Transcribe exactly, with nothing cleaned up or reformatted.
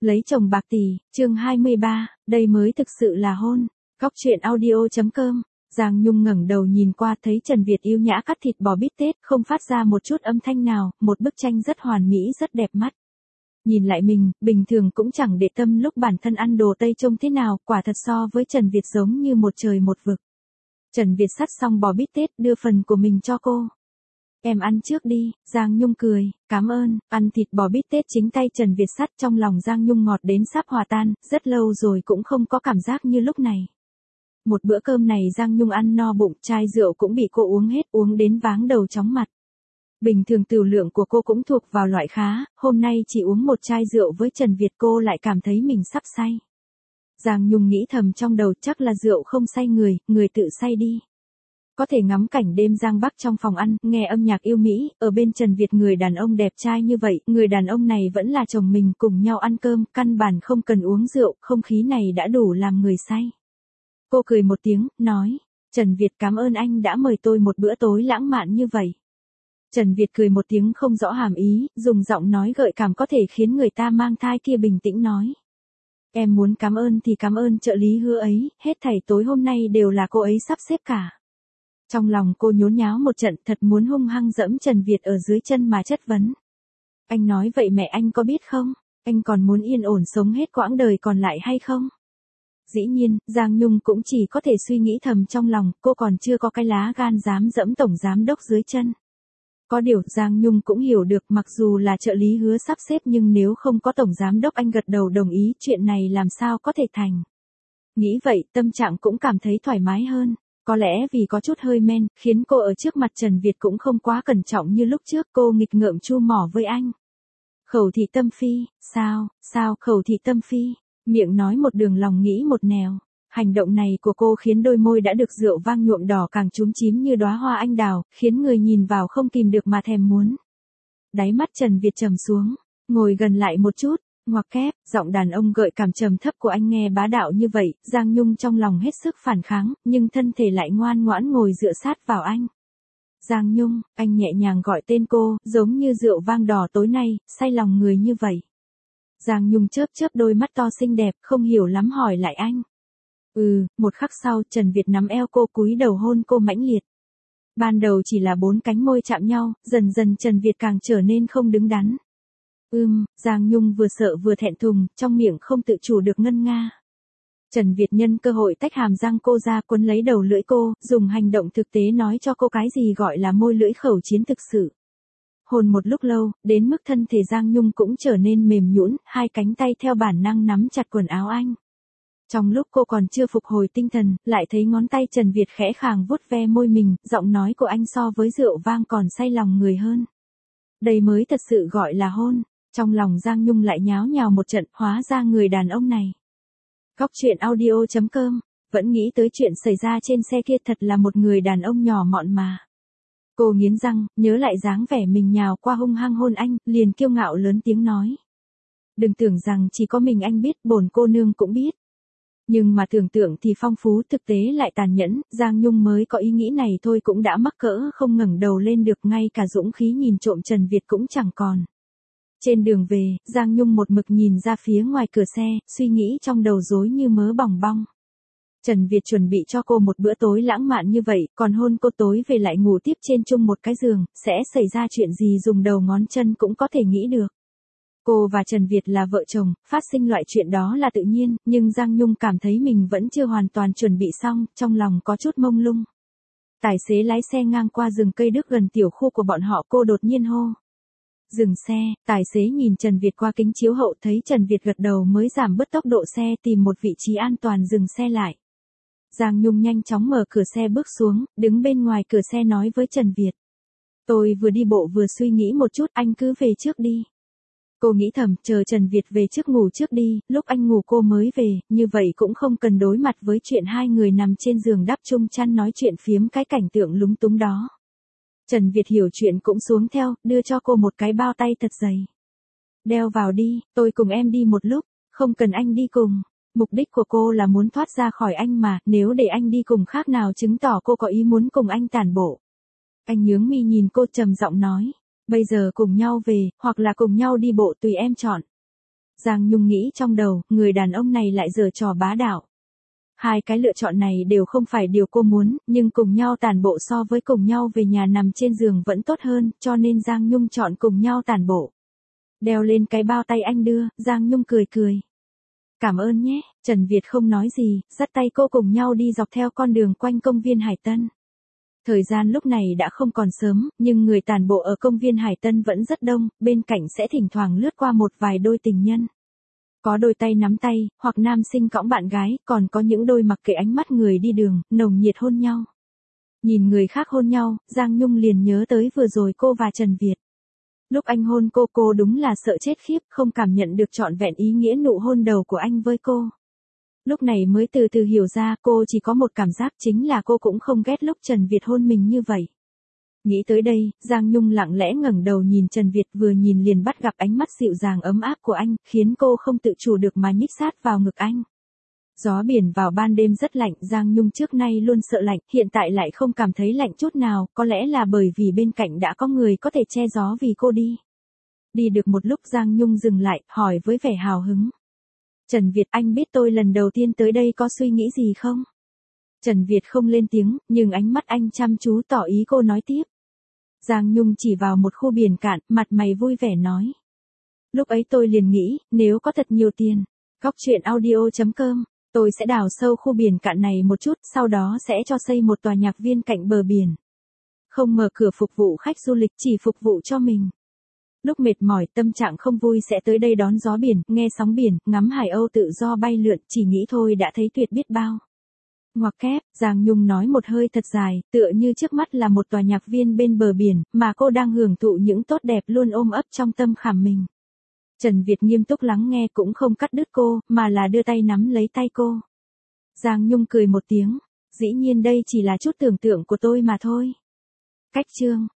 Lấy chồng bạc tỷ, chương hai mươi ba, đây mới thực sự là hôn. Góc truyện audio.com. Giang Nhung ngẩng đầu nhìn qua thấy Trần Việt yêu nhã cắt thịt bò bít tết, không phát ra một chút âm thanh nào, một bức tranh rất hoàn mỹ rất đẹp mắt. Nhìn lại mình, bình thường cũng chẳng để tâm lúc bản thân ăn đồ Tây trông thế nào, quả thật so với Trần Việt giống như một trời một vực. Trần Việt sắt xong bò bít tết, đưa phần của mình cho cô. Em ăn trước đi, Giang Nhung cười, cảm ơn. Ăn thịt bò bít tết chính tay Trần Việt sắt, trong lòng Giang Nhung ngọt đến sắp hòa tan, rất lâu rồi cũng không có cảm giác như lúc này. Một bữa cơm này Giang Nhung ăn no bụng, chai rượu cũng bị cô uống hết, uống đến váng đầu chóng mặt. Bình thường tửu lượng của cô cũng thuộc vào loại khá, hôm nay chỉ uống một chai rượu với Trần Việt cô lại cảm thấy mình sắp say. Giang Nhung nghĩ thầm trong đầu, chắc là rượu không say người, người tự say đi. Có thể ngắm cảnh đêm Giang Bắc trong phòng ăn, nghe âm nhạc yêu Mỹ, ở bên Trần Việt người đàn ông đẹp trai như vậy, người đàn ông này vẫn là chồng mình, cùng nhau ăn cơm, căn bản không cần uống rượu, không khí này đã đủ làm người say. Cô cười một tiếng, nói, Trần Việt cảm ơn anh đã mời tôi một bữa tối lãng mạn như vậy. Trần Việt cười một tiếng không rõ hàm ý, dùng giọng nói gợi cảm có thể khiến người ta mang thai kia bình tĩnh nói. Em muốn cảm ơn thì cảm ơn trợ lý Hứa ấy, hết thảy tối hôm nay đều là cô ấy sắp xếp cả. Trong lòng cô nhốn nháo một trận, thật muốn hung hăng dẫm Trần Việt ở dưới chân mà chất vấn. Anh nói vậy mẹ anh có biết không? Anh còn muốn yên ổn sống hết quãng đời còn lại hay không? Dĩ nhiên, Giang Nhung cũng chỉ có thể suy nghĩ thầm trong lòng, cô còn chưa có cái lá gan dám dẫm tổng giám đốc dưới chân. Có điều, Giang Nhung cũng hiểu được mặc dù là trợ lý Hứa sắp xếp nhưng nếu không có tổng giám đốc anh gật đầu đồng ý chuyện này làm sao có thể thành. Nghĩ vậy, tâm trạng cũng cảm thấy thoải mái hơn. Có lẽ vì có chút hơi men, khiến cô ở trước mặt Trần Việt cũng không quá cẩn trọng như lúc trước, cô nghịch ngợm chu mỏ với anh. Khẩu thị tâm phi, sao, sao, khẩu thị tâm phi, miệng nói một đường lòng nghĩ một nẻo. Hành động này của cô khiến đôi môi đã được rượu vang nhuộm đỏ càng chúm chím như đóa hoa anh đào, khiến người nhìn vào không kìm được mà thèm muốn. Đáy mắt Trần Việt trầm xuống, ngồi gần lại một chút. Ngoặc kép, giọng đàn ông gợi cảm trầm thấp của anh nghe bá đạo như vậy, Giang Nhung trong lòng hết sức phản kháng, nhưng thân thể lại ngoan ngoãn ngồi dựa sát vào anh. Giang Nhung, anh nhẹ nhàng gọi tên cô, giống như rượu vang đỏ tối nay, say lòng người như vậy. Giang Nhung chớp chớp đôi mắt to xinh đẹp, không hiểu lắm hỏi lại anh. Ừ, một khắc sau, Trần Việt nắm eo cô cúi đầu hôn cô mãnh liệt. Ban đầu chỉ là bốn cánh môi chạm nhau, dần dần Trần Việt càng trở nên không đứng đắn. Ừm, Giang Nhung vừa sợ vừa thẹn thùng, trong miệng không tự chủ được ngân nga. Trần Việt nhân cơ hội tách hàm răng cô ra quấn lấy đầu lưỡi cô, dùng hành động thực tế nói cho cô cái gì gọi là môi lưỡi khẩu chiến thực sự. Hôn một lúc lâu, đến mức thân thể Giang Nhung cũng trở nên mềm nhũn, hai cánh tay theo bản năng nắm chặt quần áo anh. Trong lúc cô còn chưa phục hồi tinh thần, lại thấy ngón tay Trần Việt khẽ khàng vuốt ve môi mình, giọng nói của anh so với rượu vang còn say lòng người hơn. Đây mới thật sự gọi là hôn. Trong lòng Giang Nhung lại nháo nhào một trận, hóa ra người đàn ông này. Góc truyện audio.com, vẫn nghĩ tới chuyện xảy ra trên xe kia thật là một người đàn ông nhỏ mọn mà. Cô nghiến răng, nhớ lại dáng vẻ mình nhào qua hung hăng hôn anh, liền kiêu ngạo lớn tiếng nói. Đừng tưởng rằng chỉ có mình anh biết, bổn cô nương cũng biết. Nhưng mà tưởng tượng thì phong phú, thực tế lại tàn nhẫn, Giang Nhung mới có ý nghĩ này thôi cũng đã mắc cỡ không ngẩng đầu lên được, ngay cả dũng khí nhìn trộm Trần Việt cũng chẳng còn. Trên đường về, Giang Nhung một mực nhìn ra phía ngoài cửa xe, suy nghĩ trong đầu rối như mớ bòng bong. Trần Việt chuẩn bị cho cô một bữa tối lãng mạn như vậy, còn hôn cô tối về lại ngủ tiếp trên chung một cái giường, sẽ xảy ra chuyện gì dùng đầu ngón chân cũng có thể nghĩ được. Cô và Trần Việt là vợ chồng, phát sinh loại chuyện đó là tự nhiên, nhưng Giang Nhung cảm thấy mình vẫn chưa hoàn toàn chuẩn bị xong, trong lòng có chút mông lung. Tài xế lái xe ngang qua rừng cây đức gần tiểu khu của bọn họ, cô đột nhiên hô. Dừng xe, tài xế nhìn Trần Việt qua kính chiếu hậu thấy Trần Việt gật đầu mới giảm bớt tốc độ xe tìm một vị trí an toàn dừng xe lại. Giang Nhung nhanh chóng mở cửa xe bước xuống, đứng bên ngoài cửa xe nói với Trần Việt. Tôi vừa đi bộ vừa suy nghĩ một chút, anh cứ về trước đi. Cô nghĩ thầm, chờ Trần Việt về trước ngủ trước đi, lúc anh ngủ cô mới về, như vậy cũng không cần đối mặt với chuyện hai người nằm trên giường đắp chung chăn nói chuyện phiếm cái cảnh tượng lúng túng đó. Trần Việt hiểu chuyện cũng xuống theo, đưa cho cô một cái bao tay thật dày. Đeo vào đi, tôi cùng em đi một lúc, không cần anh đi cùng. Mục đích của cô là muốn thoát ra khỏi anh mà, nếu để anh đi cùng khác nào chứng tỏ cô có ý muốn cùng anh tản bộ. Anh nhướng mi nhìn cô trầm giọng nói, bây giờ cùng nhau về, hoặc là cùng nhau đi bộ tùy em chọn. Giang Nhung nghĩ trong đầu, người đàn ông này lại giở trò bá đạo. Hai cái lựa chọn này đều không phải điều cô muốn, nhưng cùng nhau tản bộ so với cùng nhau về nhà nằm trên giường vẫn tốt hơn, cho nên Giang Nhung chọn cùng nhau tản bộ. Đeo lên cái bao tay anh đưa, Giang Nhung cười cười. Cảm ơn nhé, Trần Việt không nói gì, dắt tay cô cùng nhau đi dọc theo con đường quanh công viên Hải Tân. Thời gian lúc này đã không còn sớm, nhưng người tản bộ ở công viên Hải Tân vẫn rất đông, bên cạnh sẽ thỉnh thoảng lướt qua một vài đôi tình nhân. Có đôi tay nắm tay, hoặc nam sinh cõng bạn gái, còn có những đôi mặc kệ ánh mắt người đi đường, nồng nhiệt hôn nhau. Nhìn người khác hôn nhau, Giang Nhung liền nhớ tới vừa rồi cô và Trần Việt. Lúc anh hôn cô cô đúng là sợ chết khiếp, không cảm nhận được trọn vẹn ý nghĩa nụ hôn đầu của anh với cô. Lúc này mới từ từ hiểu ra cô chỉ có một cảm giác chính là cô cũng không ghét lúc Trần Việt hôn mình như vậy. Nghĩ tới đây, Giang Nhung lặng lẽ ngẩng đầu nhìn Trần Việt vừa nhìn liền bắt gặp ánh mắt dịu dàng ấm áp của anh, khiến cô không tự chủ được mà nhích sát vào ngực anh. Gió biển vào ban đêm rất lạnh, Giang Nhung trước nay luôn sợ lạnh, hiện tại lại không cảm thấy lạnh chút nào, có lẽ là bởi vì bên cạnh đã có người có thể che gió vì cô đi. Đi được một lúc Giang Nhung dừng lại, hỏi với vẻ hào hứng. Trần Việt, anh biết tôi lần đầu tiên tới đây có suy nghĩ gì không? Trần Việt không lên tiếng, nhưng ánh mắt anh chăm chú tỏ ý cô nói tiếp. Giang Nhung chỉ vào một khu biển cạn, mặt mày vui vẻ nói. Lúc ấy tôi liền nghĩ, nếu có thật nhiều tiền, Góc truyện audio chấm com, tôi sẽ đào sâu khu biển cạn này một chút, sau đó sẽ cho xây một tòa nhạc viên cạnh bờ biển. Không mở cửa phục vụ khách du lịch, chỉ phục vụ cho mình. Lúc mệt mỏi, tâm trạng không vui sẽ tới đây đón gió biển, nghe sóng biển, ngắm hải âu tự do bay lượn, chỉ nghĩ thôi đã thấy tuyệt biết bao. Ngoặc kép, Giang Nhung nói một hơi thật dài, tựa như trước mắt là một tòa nhạc viên bên bờ biển, mà cô đang hưởng thụ những tốt đẹp luôn ôm ấp trong tâm khảm mình. Trần Việt nghiêm túc lắng nghe cũng không cắt đứt cô, mà là đưa tay nắm lấy tay cô. Giang Nhung cười một tiếng, dĩ nhiên đây chỉ là chút tưởng tượng của tôi mà thôi. Cách chương